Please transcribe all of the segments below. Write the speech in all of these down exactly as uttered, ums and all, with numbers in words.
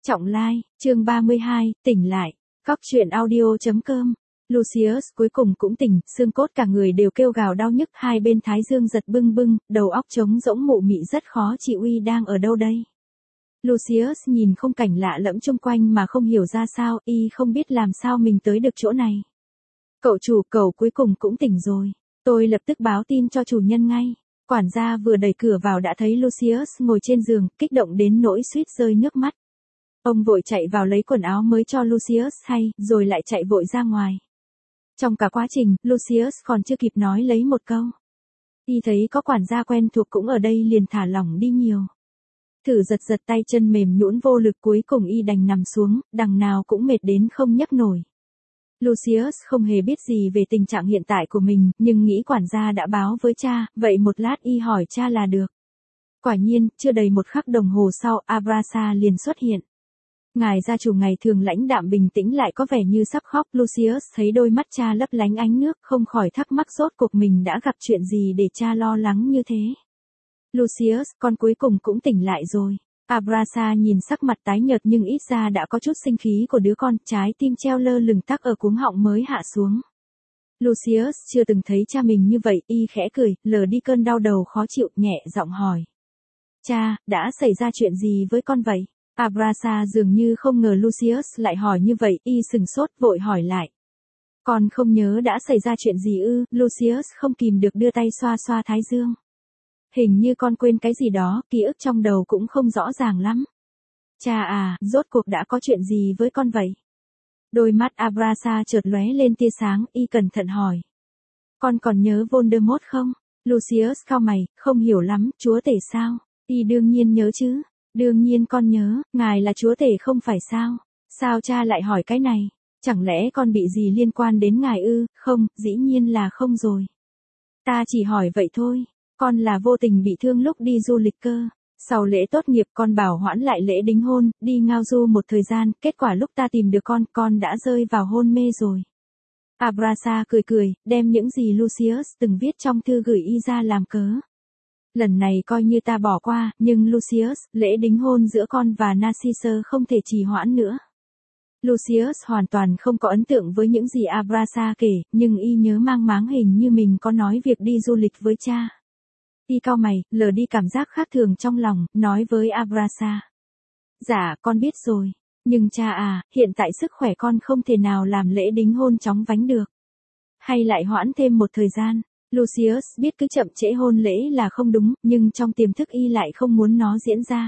Trọng Lai, chương ba mươi hai, tỉnh lại. Cóc truyện audio chấm com. Lucius cuối cùng cũng tỉnh, xương cốt cả người đều kêu gào đau nhức, hai bên thái dương giật bưng bưng, đầu óc trống rỗng mụ mị rất khó chịu. Y đang ở đâu đây? Lucius nhìn khung cảnh lạ lẫm chung quanh mà không hiểu ra sao, y không biết làm sao mình tới được chỗ này. Cậu chủ, cậu cuối cùng cũng tỉnh rồi. Tôi lập tức báo tin cho chủ nhân ngay. Quản gia vừa đẩy cửa vào đã thấy Lucius ngồi trên giường, kích động đến nỗi suýt rơi nước mắt. Ông vội chạy vào lấy quần áo mới cho Lucius thay, rồi lại chạy vội ra ngoài. Trong cả quá trình, Lucius còn chưa kịp nói lấy một câu. Y thấy có quản gia quen thuộc cũng ở đây liền thả lỏng đi nhiều. Thử giật giật tay chân mềm nhũn vô lực, cuối cùng y đành nằm xuống, đằng nào cũng mệt đến không nhấc nổi. Lucius không hề biết gì về tình trạng hiện tại của mình, nhưng nghĩ quản gia đã báo với cha, vậy một lát y hỏi cha là được. Quả nhiên, chưa đầy một khắc đồng hồ sau, Abrasa liền xuất hiện. Ngài gia chủ ngày thường lãnh đạm bình tĩnh lại có vẻ như sắp khóc. Lucius thấy đôi mắt cha lấp lánh ánh nước, không khỏi thắc mắc rốt cuộc mình đã gặp chuyện gì để cha lo lắng như thế. Lucius, con cuối cùng cũng tỉnh lại rồi. Abrasa nhìn sắc mặt tái nhợt nhưng ít ra đã có chút sinh khí của đứa con, trái tim treo lơ lửng tắc ở cuống họng mới hạ xuống. Lucius chưa từng thấy cha mình như vậy, y khẽ cười, lờ đi cơn đau đầu khó chịu, nhẹ giọng hỏi. Cha, đã xảy ra chuyện gì với con vậy? Abrasa dường như không ngờ Lucius lại hỏi như vậy, y sừng sốt vội hỏi lại. Con không nhớ đã xảy ra chuyện gì ư? Lucius không kìm được đưa tay xoa xoa thái dương. Hình như con quên cái gì đó, ký ức trong đầu cũng không rõ ràng lắm. Cha à, rốt cuộc đã có chuyện gì với con vậy? Đôi mắt Abrasa chợt lóe lên tia sáng, y cẩn thận hỏi. Con còn nhớ Voldemort không? Lucius cau mày, không hiểu lắm, chúa tể sao? Y đương nhiên nhớ chứ. Đương nhiên con nhớ, ngài là chúa tể không phải sao? Sao cha lại hỏi cái này? Chẳng lẽ con bị gì liên quan đến ngài ư? Không, dĩ nhiên là không rồi. Ta chỉ hỏi vậy thôi. Con là vô tình bị thương lúc đi du lịch cơ. Sau lễ tốt nghiệp con bảo hoãn lại lễ đính hôn, đi ngao du một thời gian, kết quả lúc ta tìm được con, con đã rơi vào hôn mê rồi. Abrasa cười cười, đem những gì Lucius từng viết trong thư gửi y ra làm cớ. Lần này coi như ta bỏ qua, nhưng Lucius, lễ đính hôn giữa con và Narcissa không thể trì hoãn nữa. Lucius hoàn toàn không có ấn tượng với những gì Abrasa kể, nhưng y nhớ mang máng hình như mình có nói việc đi du lịch với cha. Y cau mày, lờ đi cảm giác khác thường trong lòng, nói với Abrasa. Dạ, con biết rồi. Nhưng cha à, hiện tại sức khỏe con không thể nào làm lễ đính hôn chóng vánh được. Hay lại hoãn thêm một thời gian. Lucius biết cứ chậm trễ hôn lễ là không đúng, nhưng trong tiềm thức y lại không muốn nó diễn ra.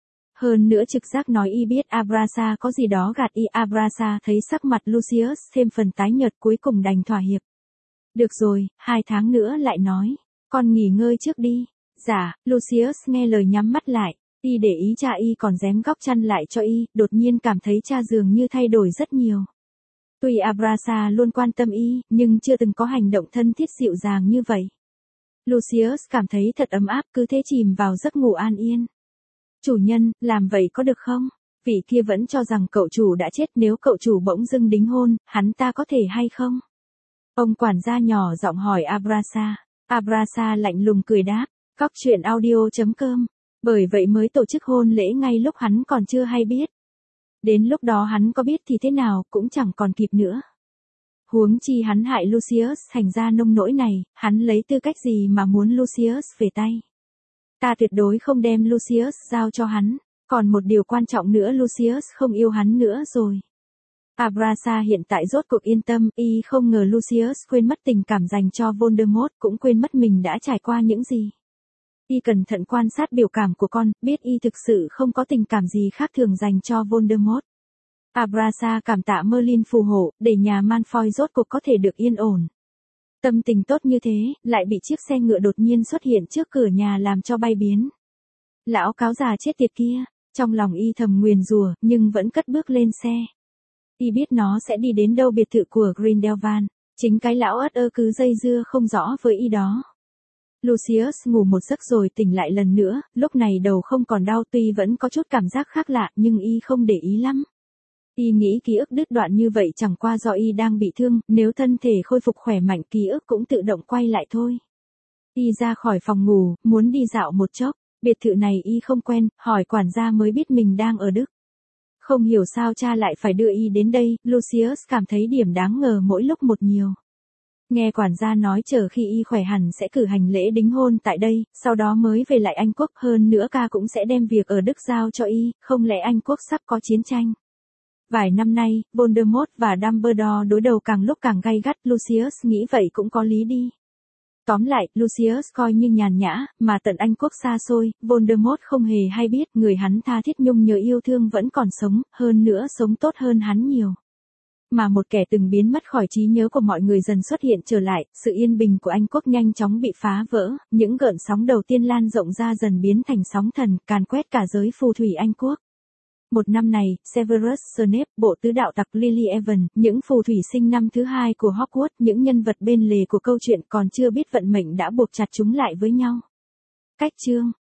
Hơn nữa trực giác nói y biết Abrasa có gì đó gạt y. Abrasa thấy sắc mặt Lucius thêm phần tái nhợt, cuối cùng đành thỏa hiệp. Được rồi, hai tháng nữa lại nói. Con nghỉ ngơi trước đi. Dạ, Lucius nghe lời nhắm mắt lại. Y để ý cha y còn rém góc chăn lại cho y, đột nhiên cảm thấy cha dường như thay đổi rất nhiều. Tuy Abrasa luôn quan tâm y, nhưng chưa từng có hành động thân thiết dịu dàng như vậy. Lucius cảm thấy thật ấm áp, cứ thế chìm vào giấc ngủ an yên. Chủ nhân, làm vậy có được không? Vị kia vẫn cho rằng cậu chủ đã chết, nếu cậu chủ bỗng dưng đính hôn, hắn ta có thể hay không? Ông quản gia nhỏ giọng hỏi Abrasa. Abrasa lạnh lùng cười đáp, cóc truyện audio chấm com. Bởi vậy mới tổ chức hôn lễ ngay lúc hắn còn chưa hay biết. Đến lúc đó hắn có biết thì thế nào, cũng chẳng còn kịp nữa. Huống chi hắn hại Lucius thành ra nông nỗi này, hắn lấy tư cách gì mà muốn Lucius về tay. Ta tuyệt đối không đem Lucius giao cho hắn, còn một điều quan trọng nữa, Lucius không yêu hắn nữa rồi. Abrasa hiện tại rốt cuộc yên tâm, y không ngờ Lucius quên mất tình cảm dành cho Voldemort, cũng quên mất mình đã trải qua những gì. Y cẩn thận quan sát biểu cảm của con, biết y thực sự không có tình cảm gì khác thường dành cho Voldemort. Abrasa cảm tạ Merlin phù hộ, để nhà Malfoy rốt cuộc có thể được yên ổn. Tâm tình tốt như thế, lại bị chiếc xe ngựa đột nhiên xuất hiện trước cửa nhà làm cho bay biến. Lão cáo già chết tiệt kia, trong lòng y thầm nguyền rủa, nhưng vẫn cất bước lên xe. Y biết nó sẽ đi đến đâu, biệt thự của Grindelwald, chính cái lão ất ơ cứ dây dưa không rõ với y đó. Lucius ngủ một giấc rồi tỉnh lại lần nữa, lúc này đầu không còn đau, tuy vẫn có chút cảm giác khác lạ, nhưng y không để ý lắm. Y nghĩ ký ức đứt đoạn như vậy chẳng qua do y đang bị thương, nếu thân thể khôi phục khỏe mạnh ký ức cũng tự động quay lại thôi. Y ra khỏi phòng ngủ, muốn đi dạo một chốc, biệt thự này y không quen, hỏi quản gia mới biết mình đang ở Đức. Không hiểu sao cha lại phải đưa y đến đây, Lucius cảm thấy điểm đáng ngờ mỗi lúc một nhiều. Nghe quản gia nói chờ khi y khỏe hẳn sẽ cử hành lễ đính hôn tại đây, sau đó mới về lại Anh quốc, hơn nữa ca cũng sẽ đem việc ở Đức giao cho y, không lẽ Anh quốc sắp có chiến tranh. Vài năm nay, Voldemort và Dumbledore đối đầu càng lúc càng gay gắt, Lucius nghĩ vậy cũng có lý đi. Tóm lại, Lucius coi như nhàn nhã, mà tận Anh quốc xa xôi, Voldemort không hề hay biết người hắn tha thiết nhung nhớ yêu thương vẫn còn sống, hơn nữa sống tốt hơn hắn nhiều. Mà một kẻ từng biến mất khỏi trí nhớ của mọi người dần xuất hiện trở lại, sự yên bình của Anh quốc nhanh chóng bị phá vỡ, những gợn sóng đầu tiên lan rộng ra dần biến thành sóng thần, càn quét cả giới phù thủy Anh quốc. Một năm này, Severus Snape, bộ tứ đạo tặc Lily Evans, những phù thủy sinh năm thứ hai của Hogwarts, những nhân vật bên lề của câu chuyện còn chưa biết vận mệnh đã buộc chặt chúng lại với nhau. Cách chương